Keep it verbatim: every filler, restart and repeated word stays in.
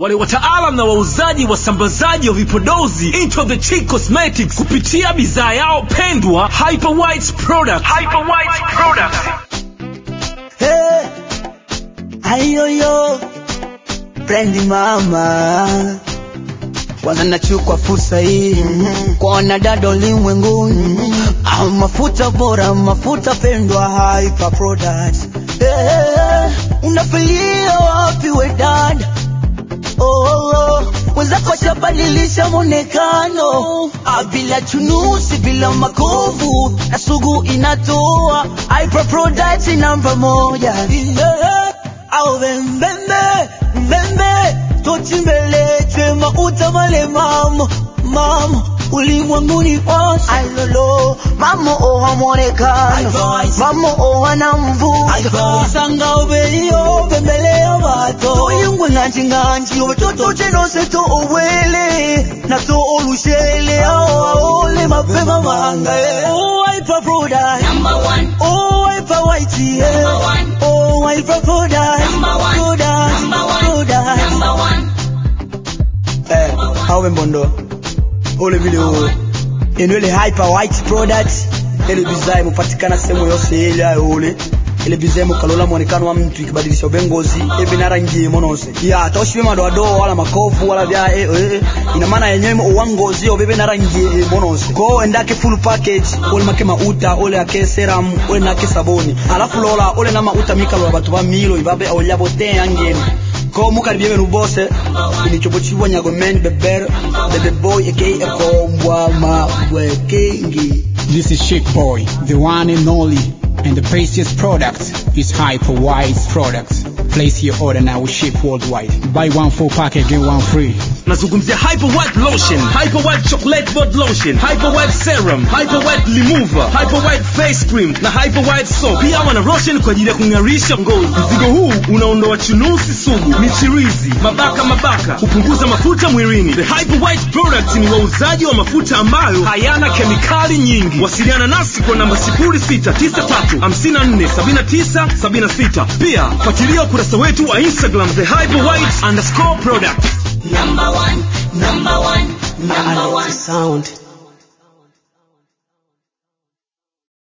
wale wataalam na wauzaji wasambazaji wa vipodozi Into the Cheek Cosmetics kupitia bidhaa yao pendwa Hyper White Products. Hyper White Products. Hey, ayo yo, friendly mama. Kwanza nachukua fursa hii mm-hmm. kwa wanadada ulimwenguni mm-hmm. mafuta bora, mafuta pendwa Hyper Products. Hey, hey, unafilia wapi we dada? Oh, oh, wenzako shabadilisha mwonekano, bila chunusi, bila makovu, na sugu inatoa. Hyper Products namba moja. Au mbembe, mbembe, tochi mbele, chema utamale mama, mama, ulimwenguni once. Alolo, mama oha mwonekano, mama oha na mvu, sanga ubelio, bembeleo bato, yungu nganji nganji, watoto cheno seto uwele, na to olushele, ole mapema mahanga. Oh, Hyper Products number one. Oh, Hyper White, yeah. Number one. Oh, Hyper Products number one. Products, number one. Products. Number one. Eh, hawe mbondo ole video eno ile Hyper White Products ile bidhaa imepatikana sehemu yose ile ole ile bidhaa mkalola muonekano wa mtu ikibadilisha ubengozi ebe na rangi monose ya toshiwe madoa wala makovu wala vya eh, eh ina maana yenyewe uwangozi obebe na rangi monose ko endake full package ole make mauta ole ake serum ole nake saboni alafu lola ole na mauta mikalo batu ba milo ibabe oya bote angeni ko mukaribye n'ubose inichobo chiwa nyago men beber bebe boy aka kombwa ma wekingi. This is Chic Boy, the one and only, and the priciest product is Hyper White Products. Place your order now, we ship worldwide. Buy one full package, get one free. Nazungumzia Hyper White Lotion, Hyper White Chocolate Body Lotion, Hyper White Serum, Hyper White Remover, Hyper White Face Cream na Hyper White Soap. Pia wana lotion kwa ajili ya kung'arisha ngozi. Mzigo huu unaondoa chunusi sugu, michirizi, mabaka mabaka, kupunguza mafuta mwilini. The Hyper White Products ni wauzaji wa mafuta ambayo hayana kemikali nyingi. Wasiliana nasi kwa namba zero sita tisa tatu hamsini na nne sabini na tisa sabini na sita. Pia fuatilia ukurasa wetu wa Instagram the Hyper White underscore products. Number one, number one, number one. Sound.